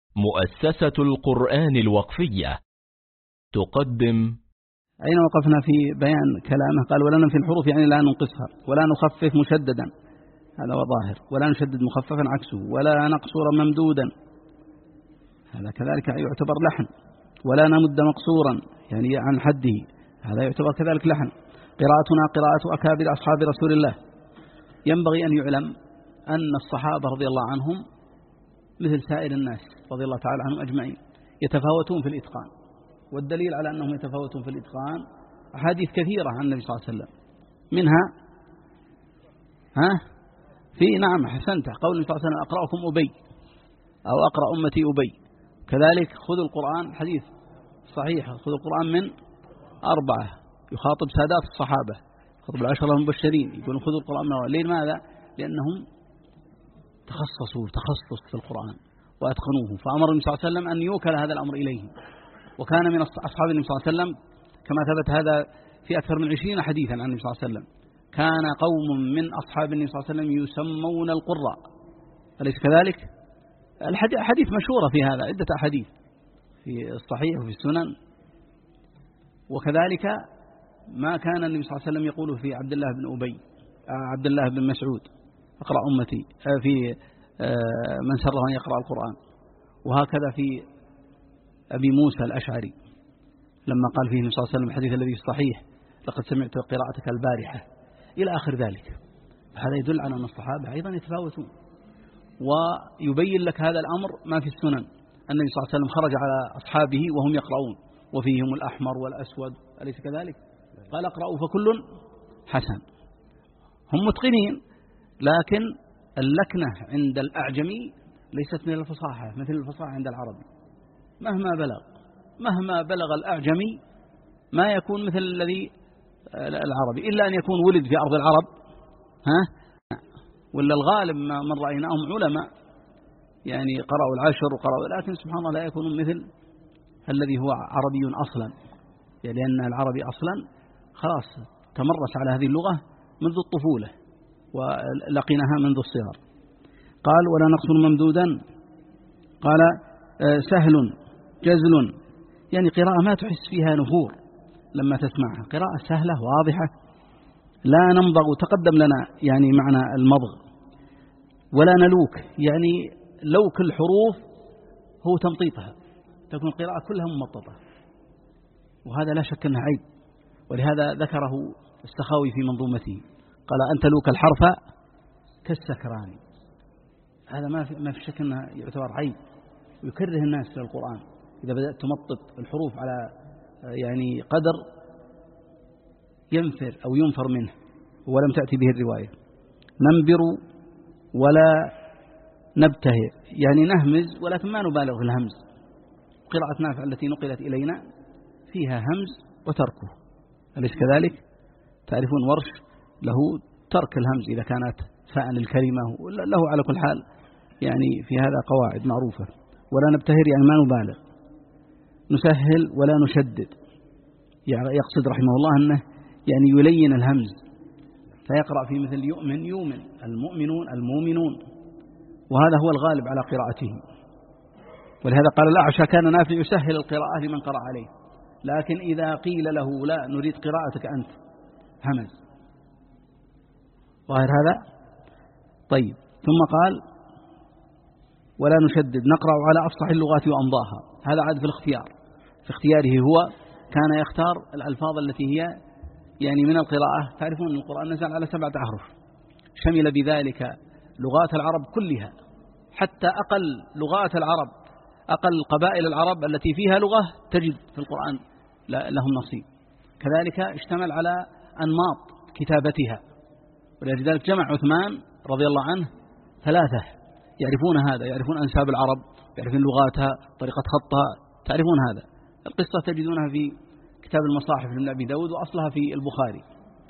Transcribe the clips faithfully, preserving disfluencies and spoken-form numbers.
مؤسسة القرآن الوقفية تقدم. أين وقفنا في بيان كلامه؟ قال: ولا ننفي الحروف يعني لا ننقصها، ولا نخفف مشددا، هذا هو ظاهر، ولا نشدد مخففا عكسه، ولا نقصر ممدودا، هذا كذلك يعتبر لحن، ولا نمد مقصورا يعني عن حده، هذا يعتبر كذلك لحن. قراءتنا قراءة أكابر أصحاب رسول الله. ينبغي أن يعلم أن الصحابة رضي الله عنهم مثل سائر الناس رضي الله تعالى عنهم أجمعين يتفاوتون في الإتقان، والدليل على أنهم يتفاوتون في الإتقان أحاديث كثيرة عن النبي صلى الله عليه وسلم، منها ها في نعم حسنت قول النبي صلى الله عليه وسلم: أقرأكم أبي أو أقرأ أمتي أبي. كذلك خذوا القرآن، حديث صحيح، خذوا القرآن من أربعة، يخاطب سادات الصحابة، يخاطب العشرة المبشرين، يقولون خذوا القرآن من أربعة. لماذا؟ لأنهم تخصصوا تخصص في القرآن وأتقنوه، فأمر النبي صلى الله عليه وسلم أن يوكل هذا الأمر إليهم. وكان من أصحاب النبي صلى الله عليه وسلم كما ثبت هذا في أكثر من عشرين حديثا عن النبي صلى الله عليه وسلم، كان قوم من أصحاب النبي صلى الله عليه وسلم يسمون القراء، أليس كذلك؟ الحديث مشهورة في هذا، عدة أحاديث في الصحيح وفي السنن. وكذلك ما كان النبي صلى الله عليه وسلم يقول في عبد الله بن أبي عبد الله بن مسعود: أقرأ أمتي، في من سره أن يقرأ القرآن. وهكذا في أبي موسى الأشعري لما قال فيه النبي صلى الله عليه وسلم الحديث الذي الصحيح: لقد سمعت قراءتك البارحة، إلى آخر ذلك. هذا يدل على أن الصحابة أيضا يتفاوتون، ويبين لك هذا الأمر ما في السنن. النبي صلى الله عليه وسلم خرج على أصحابه وهم يقرؤون، وفيهم الأحمر والأسود، أليس كذلك؟ قال: اقرأوا فكل حسن. هم متقنين، لكن اللكنة عند الأعجمي ليست من الفصاحة مثل الفصاحة عند العربي. مهما بلغ مهما بلغ الأعجمي ما يكون مثل الذي العربي، إلا أن يكون ولد في أرض العرب، ها ولا الغالب من رأيناهم علماء يعني قرأوا العشر وقرأوا، لكن سبحان الله لا يكونون مثل الذي هو عربي أصلا، يعني لأن العربي أصلا خلاص تمرس على هذه اللغة منذ الطفولة ولقيناها منذ الصغر. قال: ولا نقصر ممدودا. قال: سهل جزل، يعني قراءة ما تحس فيها نفور لما تسمعها، قراءة سهلة واضحة. لا نمضغ، تقدم لنا يعني معنى المضغ. ولا نلوك، يعني لوك الحروف هو تمطيطها، تكون القراءة كلها ممططة، وهذا لا شك أنه عيب، ولهذا ذكره السخاوي في منظومته، قال: أن تلوك الحرف كالسكران. هذا ما في ما في شك أنه يعتبر عيب، ويكره الناس في القرآن إذا بدأت تمطط الحروف على يعني قدر ينفر أو ينفر منه ولم تأتي به الرواية. ننبر ولا نبتهر، يعني نهمز ولكن ما نبالغ في الهمز. قراءة نافع التي نقلت إلينا فيها همز وتركه، أليس كذلك؟ تعرفون ورش له ترك الهمز إذا كانت فاء الكلمة، له على كل حال يعني في هذا قواعد معروفة. ولا نبتهر يعني ما نبالغ. نسهل ولا نشدد، يعني يقصد رحمه الله أنه يعني يلين الهمز، فيقرأ في مثل يؤمن يؤمن، المؤمنون المؤمنون، وهذا هو الغالب على قراءته. ولهذا قال الأعشى: كان نافع يسهل القراءة لمن قرأ عليه، لكن إذا قيل له لا نريد قراءتك أنت همز. ظاهر هذا؟ طيب. ثم قال: ولا نشدد، نقرأ على أفصح اللغات وأمضاها. هذا عاد في الاختيار، في اختياره هو كان يختار الألفاظ التي هي يعني من القراءة. تعرفون أن القرآن نزل على سبعة أحرف، شمل بذلك لغات العرب كلها، حتى أقل لغات العرب، أقل قبائل العرب التي فيها لغة تجد في القرآن لهم نصيب. كذلك اشتمل على أنماط كتابتها، ولذلك جمع عثمان رضي الله عنه ثلاثة يعرفون هذا، يعرفون أنساب العرب، يعرفون لغاتها، طريقة خطها، تعرفون هذا. القصة تجدونها في كتاب المصاحف لابن أبي داود، وأصلها في البخاري.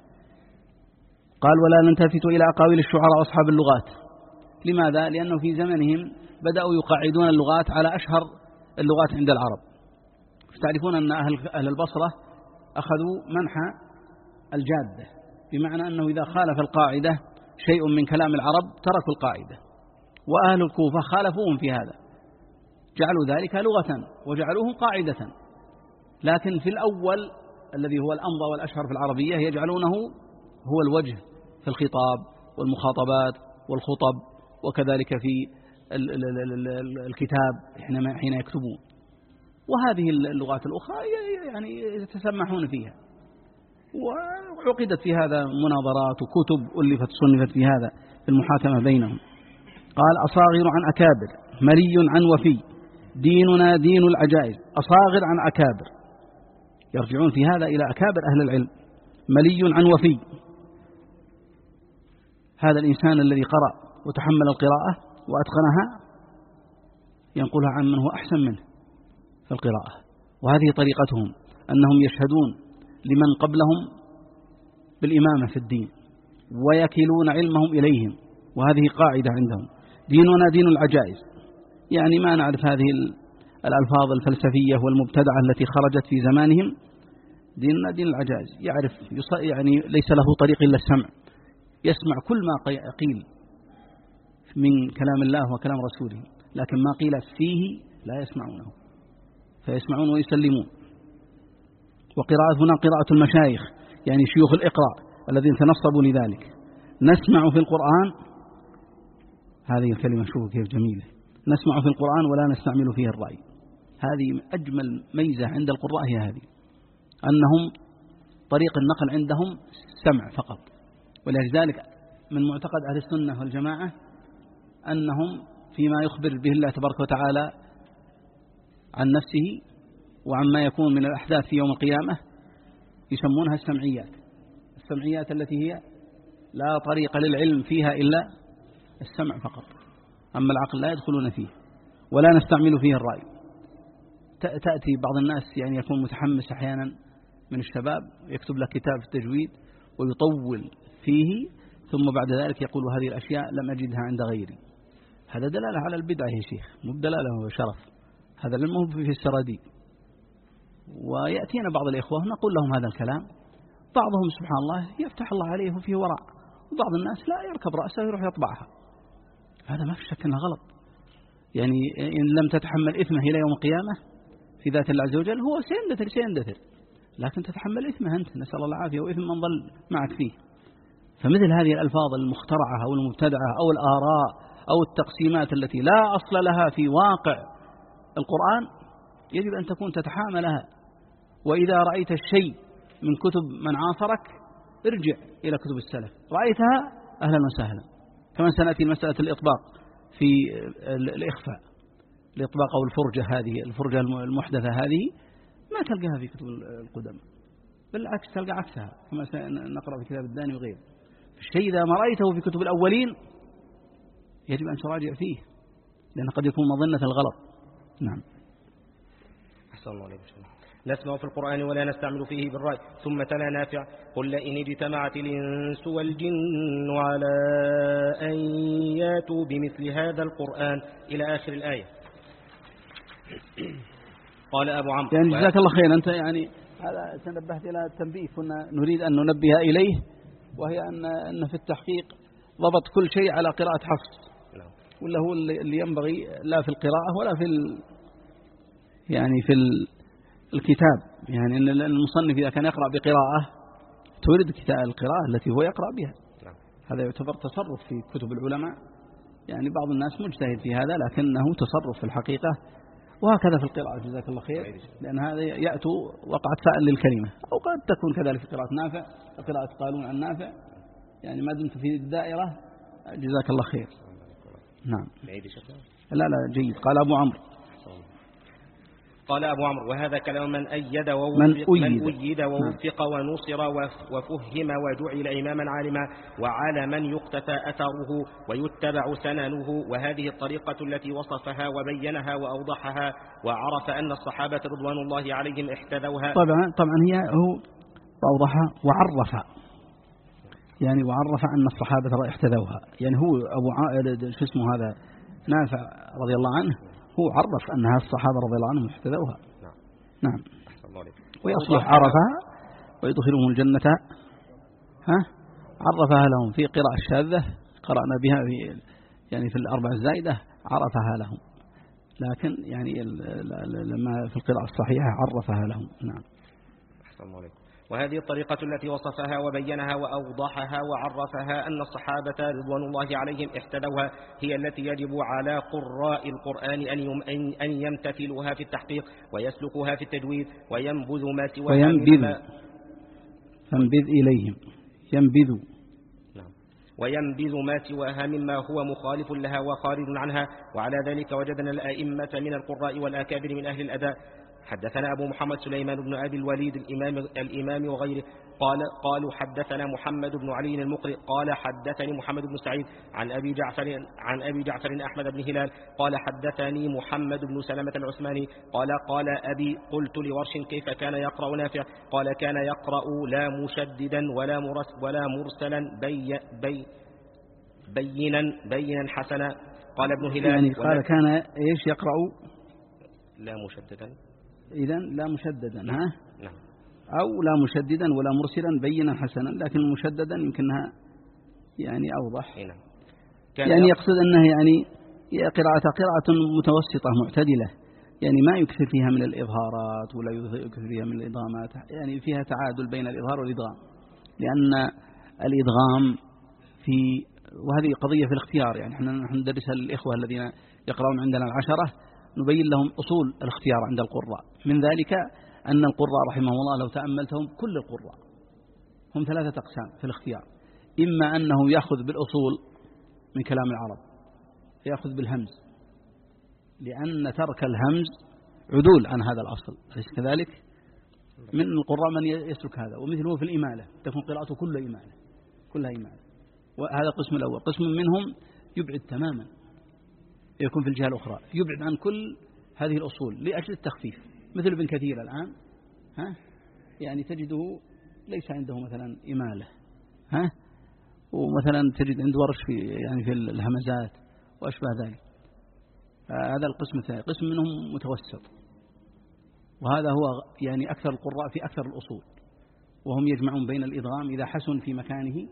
قال: ولا نلتفت إلى أقاويل الشعراء وأصحاب اللغات. لماذا؟ لأنه في زمنهم بدأوا يقاعدون اللغات على أشهر اللغات عند العرب. تعرفون أن أهل, أهل البصرة أخذوا منحى الجادة، بمعنى أنه إذا خالف القاعدة شيء من كلام العرب تركوا القاعدة، وأهل الكوفة خالفوهم في هذا، جعلوا ذلك لغة وجعلوه قاعدة. لكن في الأول الذي هو الأمضى والأشهر في العربية يجعلونه هو الوجه في الخطاب والمخاطبات والخطب، وكذلك في الكتاب حين يكتبون. وهذه اللغات الأخرى يعني يتسمحون فيها، وعقدت في هذا مناظرات وكتب ألفت صنفت في هذا في المحاكمة بينهم. قال: أصاغر عن أكابر، مري عن وفي، ديننا دين العجائز. أصاغر عن أكابر، يرجعون في هذا إلى أكابر أهل العلم. ملي عن وفي، هذا الإنسان الذي قرأ وتحمل القراءة وأتقنها ينقلها عن من هو أحسن منه في القراءة. وهذه طريقتهم، أنهم يشهدون لمن قبلهم بالإمامة في الدين ويكلون علمهم إليهم، وهذه قاعدة عندهم. ديننا دين العجائز، يعني ما نعرف هذه الألفاظ الفلسفية والمبتدعة التي خرجت في زمانهم. ديننا دين العجائز، يعرف يعني ليس له طريق إلا السمع، يسمع كل ما قيل من كلام الله وكلام رسوله، لكن ما قيل فيه لا يسمعونه، فيسمعون ويسلمون. وقراءة هنا قراءة المشايخ، يعني شيوخ الإقراء الذين تنصبوا لذلك. نسمع في القرآن، هذه الكلمة شوفوا كيف جميلة، نسمع في القرآن ولا نستعمل فيه الرأي. هذه أجمل ميزة عند القراء، هي هذه، أنهم طريق النقل عندهم السمع فقط. ولذلك من معتقد أهل السنة والجماعة أنهم فيما يخبر به الله تبارك وتعالى عن نفسه وعما يكون من الأحداث في يوم القيامة يسمونها السمعيات. السمعيات التي هي لا طريق للعلم فيها إلا السمع فقط، أما العقل لا يدخلون فيه ولا نستعمل فيه الرأي. تأتي بعض الناس يعني يكون متحمس أحيانا من الشباب، يكتب لك كتاب في التجويد ويطول فيه، ثم بعد ذلك يقول هذه الأشياء لم أجدها عند غيري. هذا دلالة على البدعة يا شيخ، مو دلالة هو شرف، هذا علمه في السراديب. ويأتينا بعض الإخوة نقول لهم هذا الكلام، بعضهم سبحان الله يفتح الله عليه وفيه وراء، وبعض الناس لا يركب رأسه ويروح يطبعها. هذا ما في شك أنه غلط. يعني إن لم تتحمل إثمه إلى يوم القيامة في ذات الله عز وجل هو سيندثر سيندثر، لكن تتحمل إثمه أنت، نسأل الله العافية، وإثم من ظل معك فيه. فمثل هذه الألفاظ المخترعة أو المبتدعة أو الآراء أو التقسيمات التي لا أصل لها في واقع القرآن يجب أن تكون تتحاملها. وإذا رأيت الشيء من كتب من عاصرك ارجع إلى كتب السلف، رأيتها أهلا وسهلا. كما سنأتي مسألة الإطباق في الإخفاء، الإطباق أو الفرجة، هذه الفرجة المحدثة هذه ما تلقاها في كتب القدماء، بالعكس تلقى عكسها كما سنقرأ في كتاب الداني وغيره. الشيء إذا ما رأيته في كتب الأولين يجب أن تراجع فيه، لأن قد يكون مظنة الغلط. نعم. أحسن الله عليكم. نسمع في القرآن ولا نستعمل فيه بالرأي. ثم تلا نافع: قل لئن اجتمعت الإنس والجن على أن ياتوا بمثل هذا القرآن إلى آخر الآية. قال أبو عمرو: يعني جزاك الله خير، أنت يعني هذا تنبهت إلى التنبيه كنا نريد أن ننبه إليه، وهي أن أن في التحقيق ضبط كل شيء على قراءة حفص، ولا هو اللي ينبغي لا في القراءة ولا في ال يعني في الكتاب. يعني أن المصنف إذا كان يقرأ بقراءة تورد كتاب القراءة التي هو يقرأ بها، هذا يعتبر تصرف في كتب العلماء. يعني بعض الناس مجتهد في هذا لكنه تصرف في الحقيقة. وهكذا في القراءة جزاك الله خير، لأن هذا يأتوا وقعت فاعل للكلمة، أو قد تكون كذلك في قراءة نافع، قراءة قالون عن نافع. يعني ما دمت في الدائرة جزاك الله خير. نعم. لا لا جيد. قال أبو عمرو قال أبو عمرو: وهذا كلام من أيد ووفق من أيد, أيد. من أيد ووفق ونصر وفهم وجعل إماما عالما، وعلى من يقتفى أثره ويتبع سننه. وهذه الطريقة التي وصفها وبينها وأوضحها، وعرف أن الصحابة رضوان الله عليهم احتذوها. طبعا طبعا هي هو أوضحها وعرف، يعني وعرف أن الصحابة احتذوها. يعني هو أبو ع... شو اسمه هذا نافع رضي الله عنه، هو عرف أنها الصحابة رضي الله عنهم احتذوها. نعم. نعم. ويصلح عرفها ويدخلهم الجنة، ها عرفها لهم. في قراءة الشاذة قرأنا بها في يعني في الأربع الزائدة عرفها لهم، لكن يعني لما في القراءة الصحيحة عرفها لهم. نعم. أحسن الله عليكم. وهذه الطريقة التي وصفها وبينها وأوضحها وعرفها أن الصحابة رضوان الله عليهم احتذوها هي التي يجب على قراء القرآن أن يمتثلوها في التحقيق ويسلكوها في التجويد وينبذوا ما سواها وينبذوا فانبذ إليهم ينبذوا نعم وينبذ ما سواها مما هو مخالف لها وخارج عنها. وعلى ذلك وجدنا الأئمة من القراء والأكابر من أهل الأداء. حدثنا أبو محمد سليمان بن أبي الوليد الإمام, الإمام وغيره قال قالوا حدثنا محمد بن علي المقرئ قال حدثني محمد بن سعيد عن أبي جعفر عن أبي جعفر أحمد بن هلال قال حدثني محمد بن سلمة العثماني قال قال أبي قلت لورش كيف كان يقرأ نافع قال كان يقرأ لا مشددا ولا مرس ولا مرسلا بي بي بينا بينا حسنا. قال ابن هلال يعني قال كان إيش يقرأ لا مشددا إذن لا مشددا ها نعم أو لا مشددا ولا مرسلا بينا حسنا، لكن مشددا يمكنها يعني أوضح. نعم. يعني يقصد أنه يعني قراءة قراءة متوسطة معتدلة، يعني ما يكثر فيها من الإظهارات ولا يكثر فيها من الإضغامات، يعني فيها تعادل بين الإظهار والإدغام، لأن الإدغام في وهذه قضية في الاختيار. يعني احنا نحن ندرسها للإخوة الذين يقرؤون عندنا العشرة، نبين لهم أصول الاختيار عند القراء. من ذلك أن القراء رحمهم الله لو تأملتهم كل القراء هم ثلاثة أقسام في الاختيار: إما أنه يأخذ بالأصول من كلام العرب، يأخذ بالهمز، لأن ترك الهمز عدول عن هذا الأصل، أليس كذلك؟ من القراء من يسلك هذا، ومثله في الإمالة تكون قراءته كل إمالة كلها إمالة. وهذا القسم الأول. قسم منهم يبعد تماما، يكون في الجهة الأخرى يبعد عن كل هذه الأصول لأجل التخفيف، مثل ابن كثير الآن ها يعني تجده ليس عنده مثلا إمالة ها ومثلا تجد عنده ورش في يعني في الهمزات وأشبه ذلك. هذا القسم الثاني. قسم منهم متوسط، وهذا هو يعني أكثر القراء في أكثر الأصول، وهم يجمعون بين الإدغام إذا حسن في مكانه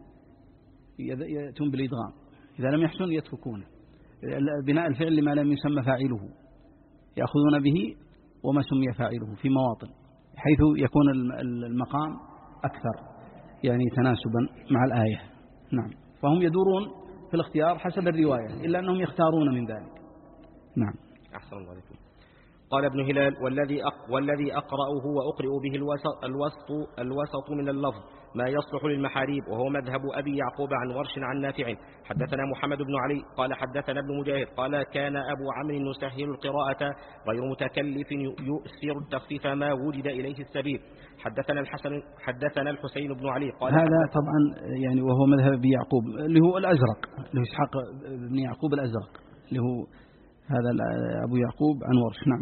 يأتون بالإدغام، إذا لم يحسن يتركونه. بناء الفعل لما لم يسمى فاعله يأخذون به وما سمي فاعله في مواطن حيث يكون المقام أكثر يعني تناسبا مع الآية. نعم. فهم يدورون في الاختيار حسب الرواية، إلا أنهم يختارون من ذلك. نعم. أحسن الله عليكم. قال ابن هلال والذي أق والذي أقرأه وأقرئ به الوسط الوسط الوسط من اللفظ ما يصلح للمحاريب، وهو مذهب أبي يعقوب عن ورش عن نافع. حدثنا محمد بن علي قال حدثنا ابن مجاهد قال كان أبو عمرو يسهل القراءة غير متكلف يؤثر التخفيف ما وجد إليه السبيل. حدثنا الحسن حدثنا الحسين بن علي قال هذا طبعا يعني وهو مذهب أبي يعقوب اللي هو الأزرق، اللي هو إسحاق بن يعقوب الأزرق، اللي هو هذا أبو يعقوب عن ورش. نعم.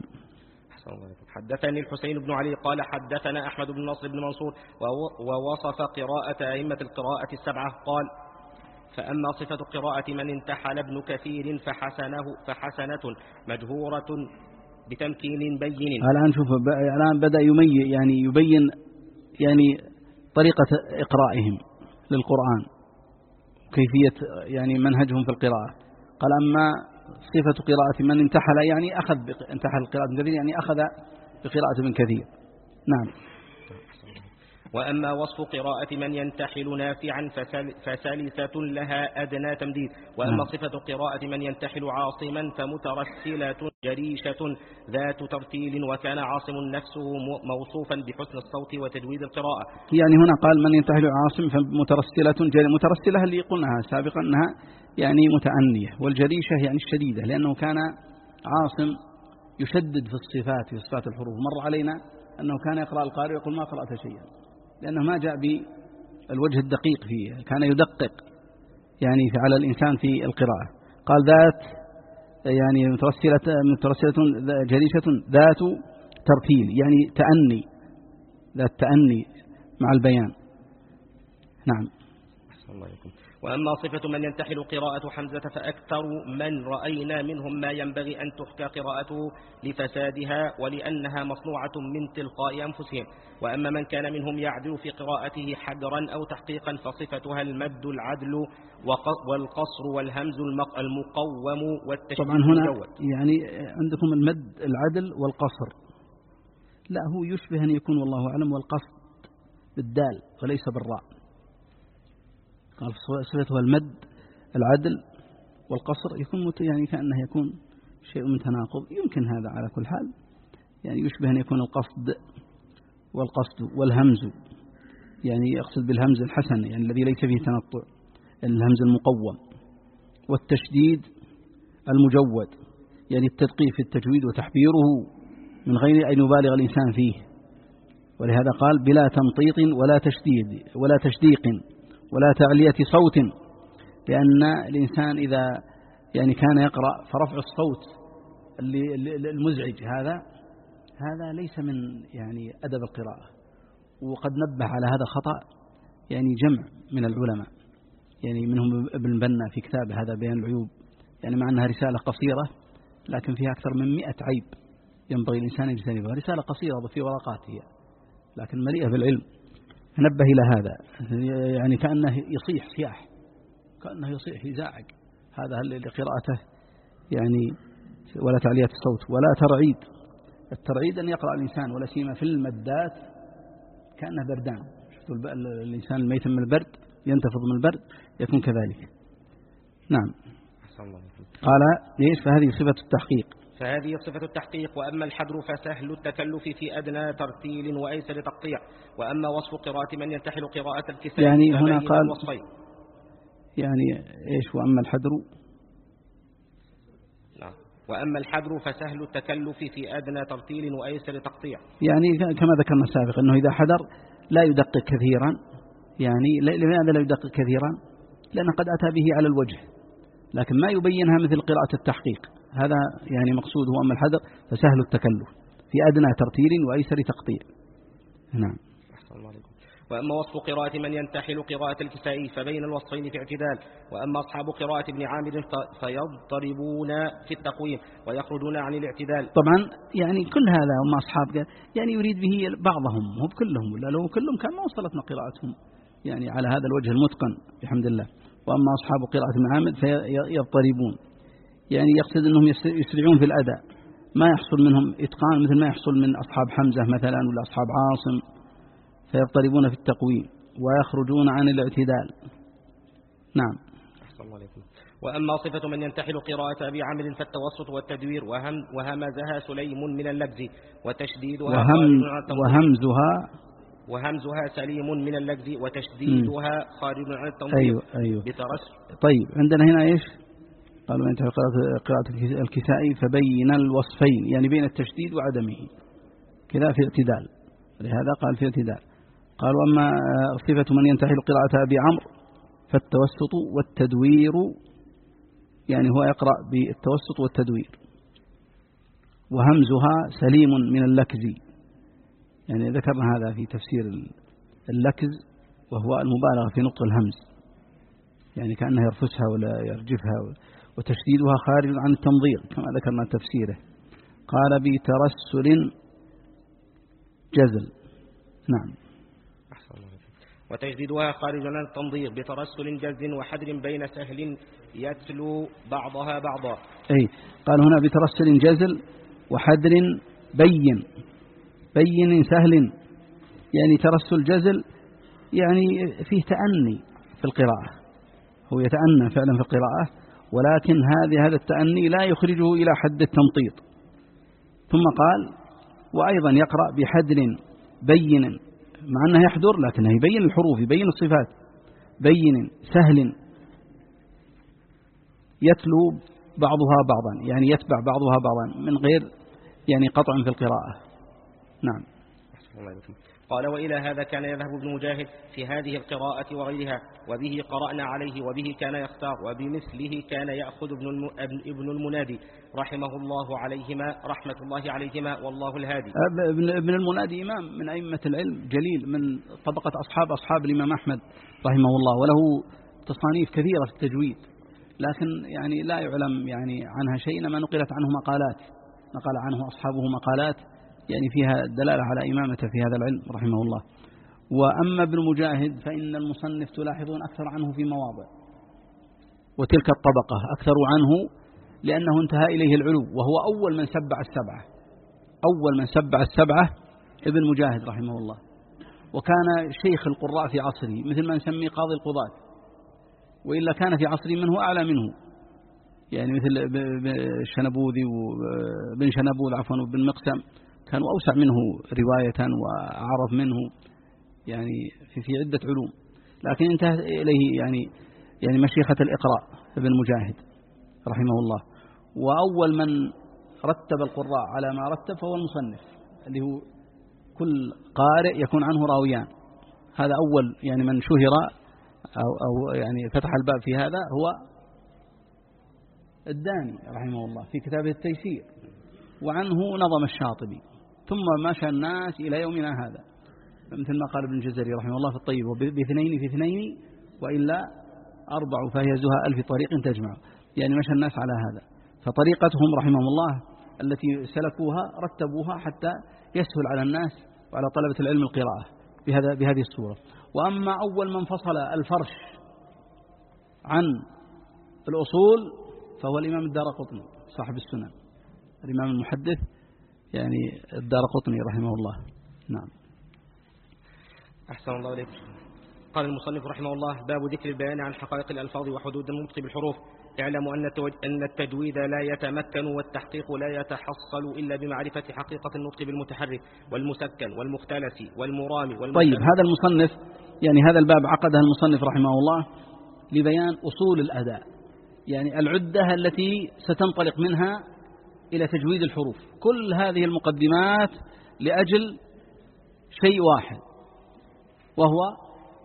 حدثني الحسين بن علي قال حدثنا أحمد بن نصر بن منصور ووصف قراءة أئمة القراءة السبعة قال فأما صفة قراءة من انتحل ابن كثير فحسنه فحسنة مجهورة بتمكين بين. الآن شوف الآن بدأ يميز يعني يبين يعني طريقة إقرائهم للقرآن، كيفية يعني منهجهم في القراءة. قال أما صفة قراءة من انتحل يعني أخذ انتحل قراءة من كثير يعني أخذ بقراءة من كثير. نعم. وأما وصف قراءة من ينتحل نافعا فسلسة لها أدنى تمديد. وأما نعم. صفة قراءة من ينتحل عاصما فمترسلة جريشة ذات ترتيل، وكان عاصم نفسه موصوفا بحسن الصوت وتجويد القراءة. يعني هنا قال من ينتحل عاصم فمترسلة جريشة. مترسلة اللي قلناها سابقا أنها يعني متأنية، والجريشة يعني الشديدة، لأنه كان عاصم يشدد في الصفات في صفات الحروف. مر علينا أنه كان يقرأ القارئ ويقول ما قرأت شيئا، لأنه ما جاء بالوجه الدقيق فيه، كان يدقق يعني على الإنسان في القراءة. قال ذات يعني مترسلة مترسلة جريشة ذات ترتيل يعني تأني، ذات تأني مع البيان. نعم. الله عليكم. وأما صفة من ينتحل قراءة حمزة فأكثر من رأينا منهم ما ينبغي أن تحكى قراءته لفسادها ولأنها مصنوعة من تلقاء أنفسهم. وأما من كان منهم يعدل في قراءته حدرا أو تحقيقا فصفتها المد العدل والقصر والهمز المقوم والتشديد. طبعا هنا يعني عندكم المد العدل والقصر، لا هو يشبه أن يكون والله أعلم والقصد بالدال وليس بالراء. قال صفتها المد العدل والقصر يكون يعني كأنه يكون شيء من تناقض، يمكن هذا على كل حال يعني يشبه أن يكون القصد والقصد والهمز، يعني يقصد بالهمز الحسن يعني الذي ليس فيه تنطع، الهمز المقوم، والتشديد المجود يعني التدقيق في التجويد وتحبيره من غير أن يبالغ الإنسان فيه. ولهذا قال بلا تمطيط ولا تشديد ولا تشديق ولا تعلية صوت، لأن الإنسان إذا يعني كان يقرأ فرفع الصوت المزعج هذا هذا ليس من يعني أدب القراءة. وقد نبه على هذا خطأ يعني جمع من العلماء، يعني منهم ابن بنا في كتاب هذا بيان العيوب، يعني مع أنها رسالة قصيرة لكن فيها أكثر من مئة عيب ينبغي الإنسان يجتنبها، رسالة قصيرة في ورقات هي لكن مليئة بالعلم. نبه إلى هذا يعني كأنه يصيح صياح، كأنه يصيح يزاعق، هذا لقراءته يعني ولا تعلية الصوت ولا ترعيد. الترعيد أن يقرأ الإنسان ولا سيما في المدات كأنه بردان، شفتوا الإنسان الميت من البرد ينتفض من البرد يكون كذلك. نعم. قال ليش؟ فهذه صفة التحقيق فهذه صفة التحقيق. وأما الحدر فسهل التكلف في أدنى ترتيل وأيسر تقطيع. وأما وصف قراءة من ينتحل قراءة الكساء يعني هنا قال الوصفين. يعني إيش؟ وأما الحدر نعم. وأما الحدر فسهل التكلف في أدنى ترتيل وأيسر تقطيع، يعني كما ذكرنا سابقا أنه إذا حدر لا يدقق كثيرا. يعني لماذا لا يدقق كثيرا؟ لأنه قد أتى به على الوجه لكن ما يبينها مثل قراءة التحقيق، هذا يعني مقصوده. وأما الحدر فسهل التكلف في أدنى ترتيل وأيسر تقطيع. نعم. وأما وصف قراءة من ينتحل قراءة الكسائي فبين الوصفين في اعتدال. وأما أصحاب قراءة ابن عامر فيضطربون في التقويم ويخرجون عن الاعتدال. طبعا يعني كل هذا هم أصحاب يعني يريد به بعضهم مو بكلهم، ولا لو كلهم كان ما وصلتنا قراءتهم يعني على هذا الوجه المتقن بحمد الله. وأما أصحاب قراءة ابن عامر فيضطربون يعني يقصد أنهم يسرعون في الأداء، ما يحصل منهم إتقان مثل ما يحصل من أصحاب حمزة مثلا ولا أصحاب عاصم، فيضطربون في التقويم ويخرجون عن الاعتدال. نعم. وأما صفة من ينتحل قراءة أبي عامر فالتوسط والتدوير وهم وهمزها سليم من اللجز وتشديدها وهم وهمزها وهمزها سليم من اللجز وتشديدها خارج عن التنظير. أيوة أيوة. بترس. طيب عندنا هنا إيش؟ قالوا ينتحل قراءة الكسائي فبين الوصفين، يعني بين التشديد وعدمه كذا في اعتدال، لهذا قال في اعتدال. قال وأما صفة من ينتحل قراءة أبي عمرو فالتوسط والتدوير، يعني هو يقرأ بالتوسط والتدوير. وهمزها سليم من اللكز، يعني ذكرنا هذا في تفسير اللكز وهو المبالغة في نطق الهمز، يعني كأنه يرفسها ولا يرجفها. وتشديدها خارج عن التنظير كما ذكرنا تفسيره. قال بترسل جزل. نعم. وتجديدها خارج عن التنظير بترسل جز وحدر بين سهل يتلو بعضها بعضا. أي قال هنا بترسل جزل وحدر بين بين سهل، يعني ترسل جزل يعني فيه تأني في القراءة، هو يتأنى فعلا في القراءة، ولكن هذه هذا التأني لا يخرجه إلى حد التمطيط. ثم قال وأيضا يقرأ بحدر بين، مع أنه يحضر لكنه يبين الحروف يبين الصفات. بين سهل يتلو بعضها بعضا، يعني يتبع بعضها بعضا من غير يعني قطع في القراءة. نعم. قال وإلى هذا كان يذهب ابن مجاهد في هذه القراءة وغيرها، وبه قرأنا عليه وبه كان يختار، وبمثله كان يأخذ ابن ابن المنادي رحمه الله عليهما رحمة الله عليهما والله الهادي. ابن المنادي إمام من أئمة العلم جليل من طبقة أصحاب أصحاب الإمام أحمد رحمه الله، وله تصانيف كثيرة في التجويد، لكن يعني لا يعلم يعني عنها شيء، إنما نقلت عنه مقالات، نقل عنه أصحابه مقالات يعني فيها دلالة على إمامته في هذا العلم رحمه الله. وأما ابن مجاهد فإن المصنف تلاحظون أكثر عنه في مواضع، وتلك الطبقة أكثر عنه لأنه انتهى إليه العلو، وهو أول من سبع السبعة، أول من سبع السبعة ابن مجاهد رحمه الله، وكان شيخ القراء في عصره مثل ما نسميه قاضي القضاة، وإلا كان في عصره منه أعلى منه، يعني مثل الشنبوذي وبن شنبوذ عفوا وبن مقسم كانوا أوسع منه رواية وأعرف منه يعني في في عدة علوم، لكن انتهت إليه يعني يعني مشيخة الإقراء ابن مجاهد رحمه الله. وأول من رتب القراء على ما رتب فهو المصنف، اللي هو كل قارئ يكون عنه راويان، هذا أول يعني من شهر أو, أو يعني فتح الباب في هذا هو الداني رحمه الله في كتابه التيسير، وعنه نظم الشاطبي، ثم مشى الناس إلى يومنا هذا، مثل ما قال ابن الجزري رحمه الله في الطيب: باثنين في اثنين وإلا أربع فهي زها ألف طريق تجمع، يعني مشى الناس على هذا. فطريقتهم رحمهم الله التي سلكوها رتبوها حتى يسهل على الناس وعلى طلبة العلم القراءة بهذا بهذه الصورة. وأما أول من فصل الفرش عن الأصول فهو الإمام الدارقطني صاحب السنن، الإمام المحدث يعني الدارقطني رحمه الله. نعم. أحسن الله إليك. قال المصنف رحمه الله: باب ذكر البيان عن حقائق الألفاظ وحدود النطق بالحروف. اعلموا أن التجويد لا يتمكن والتحقيق لا يتحصل إلا بمعرفة حقيقة النطق بالمتحرك والمسكن والمختلس والمرام والمسكن. طيب، هذا المصنف يعني هذا الباب عقده المصنف رحمه الله لبيان أصول الأداء، يعني العدة التي ستنطلق منها إلى تجويد الحروف. كل هذه المقدمات لأجل شيء واحد، وهو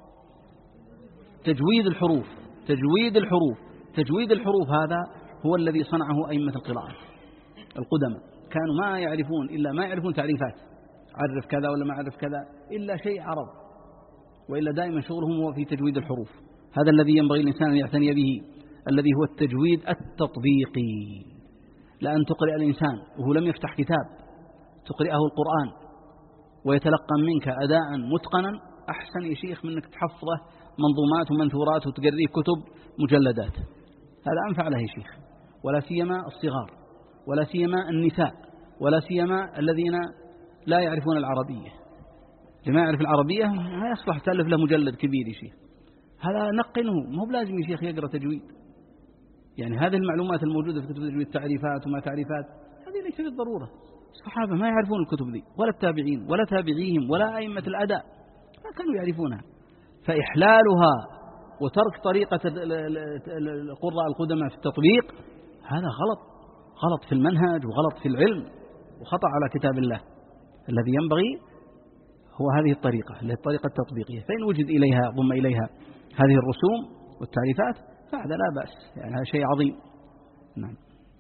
تجويد الحروف. تجويد الحروف تجويد الحروف هذا هو الذي صنعه أئمة القراءة القدماء، كانوا ما يعرفون إلا ما يعرفون تعريفات، عرف كذا ولا ما عرف كذا إلا شيء عرض، وإلا دائما شغلهم هو في تجويد الحروف. هذا الذي ينبغي الإنسان أن يعتني به، الذي هو التجويد التطبيقي. لأن تقرأ الإنسان وهو لم يفتح كتاب تقرأه القرآن ويتلقى منك أداء متقنا أحسن يا شيخ منك تحفظه منظومات ومنثورات وتقريه كتب مجلدات، هذا أنفع له يا شيخ. ولا سيما الصغار، ولا سيما النساء، ولا سيما الذين لا يعرفون العربية. لما يعرف العربية ما يصلح تألف له مجلد كبير يا شيخ، هذا نقنه، ما هو بلازم يا شيخ يقرأ تجويد. يعني هذه المعلومات الموجودة في كتب التجويد، تعريفات وما تعريفات، هذه ليس بالضرورة. الصحابة ما يعرفون الكتب دي، ولا التابعين ولا تابعيهم ولا أئمة الأداء ما كانوا يعرفونها. فإحلالها وترك طريقة القراء القدماء في التطبيق هذا غلط، غلط في المنهج وغلط في العلم وخطأ على كتاب الله. الذي ينبغي هو هذه الطريقة، اللي هي الطريقة التطبيقية، فإن وجد إليها ضم إليها هذه الرسوم والتعريفات فهذا لا بأس، يعني هذا شيء عظيم. نعم.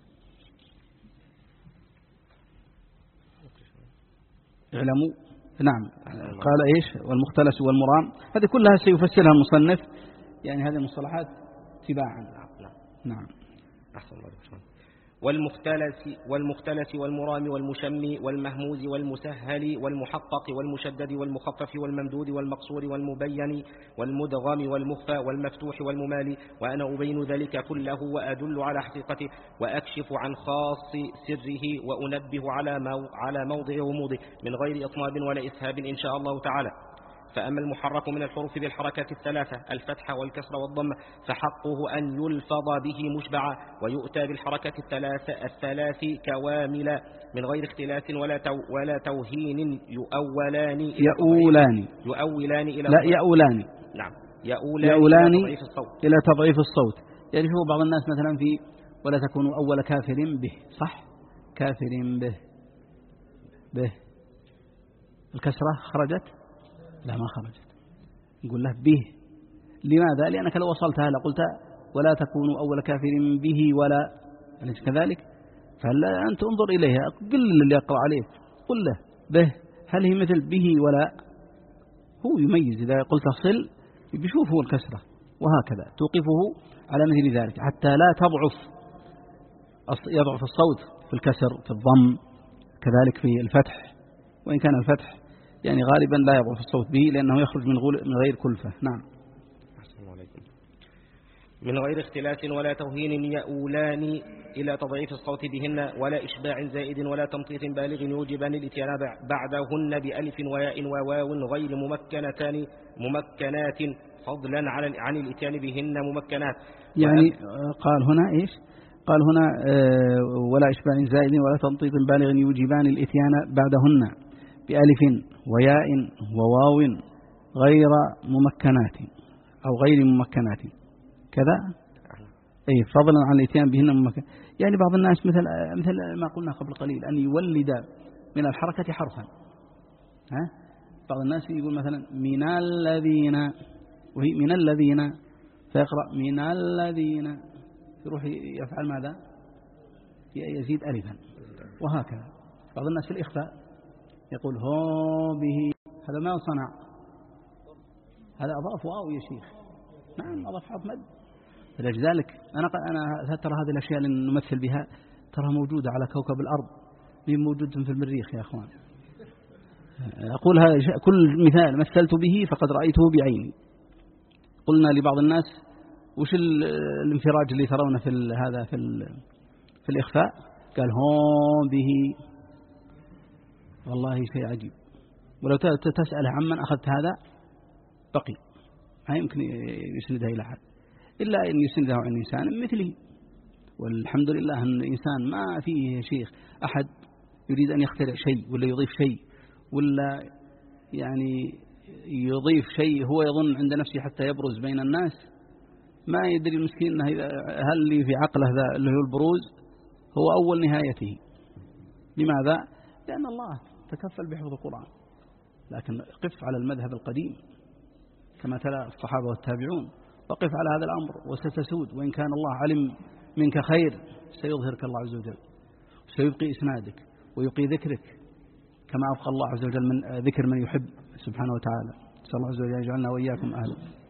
اعلموا. نعم. قال إيش؟ والمختلس والمرام، هذه كلها سيفسرها المصنف، يعني هذه المصطلحات تباعا. نعم. أحسن الله. والمختلس والمختلس والمرام والمشمي والمهموز والمسهل والمحقق والمشدد والمخفف والممدود والمقصور والمبين والمدغم والمخفى والمفتوح والممالي، وأنا أبين ذلك كله وأدل على حقيقته وأكشف عن خاص سره وأنبه على مو على موضع غموضه من غير إطناب ولا إسهاب إن شاء الله تعالى. فأما المحرك من الحروف بالحركات الثلاثة الفتحة والكسر والضمة فحقه أن يلفظ به مشبعا ويؤتى بالحركات الثلاثة الثلاث كوامل من غير اختلاس ولا تو ولا توهين يؤولان يؤولان يؤولان إلى لا يؤولان نعم يؤولان, يؤولان إلى تضعيف الصوت إلى تضعيف الصوت. يعني هو بعض الناس مثلا في ولا تكونوا أول كافر به، صح؟ كافر به به الكسرة خرجت؟ لا ما خرجت، نقول له به. لماذا؟ لأنك لو وصلتها لقلت ولا تكونوا أول كافر به ولا، أليس كذلك؟ فهلا أنت انظر إليها، قل اللي يقرأ عليه قل له به، هل هي مثل به ولا؟ هو يميز، إذا قلت صل بيشوف هو الكسرة، وهكذا توقفه على مثل ذلك حتى لا تضعف يضعف الصوت في الكسر في الضم، كذلك في الفتح، وإن كان الفتح يعني غالبا لا يضعف الصوت به لأنه يخرج من من غير كلفة. نعم. من غير اختلاس ولا توهين يؤولان إلى تضعيف الصوت بهن، ولا إشباع زائد ولا تمطيط بالغ يوجبان الاتيان بعدهن بألف وياء وواو غير ممكنتان ممكنات فضلا عن عن الاتيان بهن ممكنات. يعني قال هنا إيش؟ قال هنا ولا إشباع زائد ولا تمطيط بالغ يوجبان الاتيان بعدهن بألف وياء وواو غير ممكنات أو غير ممكنات كذا، أي فضلا عن الاتيان بهن ممكن. يعني بعض الناس مثل مثل ما قلنا قبل قليل أن يولد من الحركة حرفا. ها بعض الناس يقول مثلا من الذين، وهي من الذين، فيقرأ من الذين، يروح يفعل ماذا؟ يزيد ألفا، وهكذا. بعض الناس في الإخفاء يقول هو به، هذا ما صنع، هذا أضاف واو يا شيخ. نعم أضاف حرف مد. فلذلك أنا أنا ترى هذه الأشياء اللي نمثل بها ترى موجودة على كوكب الأرض، مين موجود في المريخ يا أخوان. أقولها كل مثال مثلت به فقد رأيته بعيني. قلنا لبعض الناس وش الانفراج اللي ترونه في هذا في في الإخفاء؟ قال هو به، والله شيء عجيب. ولو تسأله عمن أخذت هذا بقي ما يمكن يسندها إلى أحد إلا أن يسنده عن إنسان مثله. والحمد لله أن الإنسان ما فيه يا شيخ أحد يريد أن يخترع شيء ولا يضيف شيء ولا يعني يضيف شيء هو يظن عند نفسه حتى يبرز بين الناس. ما يدري المسكين هل اللي في عقله ذا اللي هو البروز هو أول نهايته. لماذا؟ لأن الله تكفل بحفظ القرآن. لكن قف على المذهب القديم كما تلا الصحابة والتابعون، وقف على هذا الأمر وستسود. وإن كان الله علم منك خير سيظهرك الله عز وجل، سيبقي إسنادك ويبقي ذكرك كما أبقى الله عز وجل من ذكر من يحب سبحانه وتعالى. نسأل الله عز وجل يجعلنا وإياكم أهلا.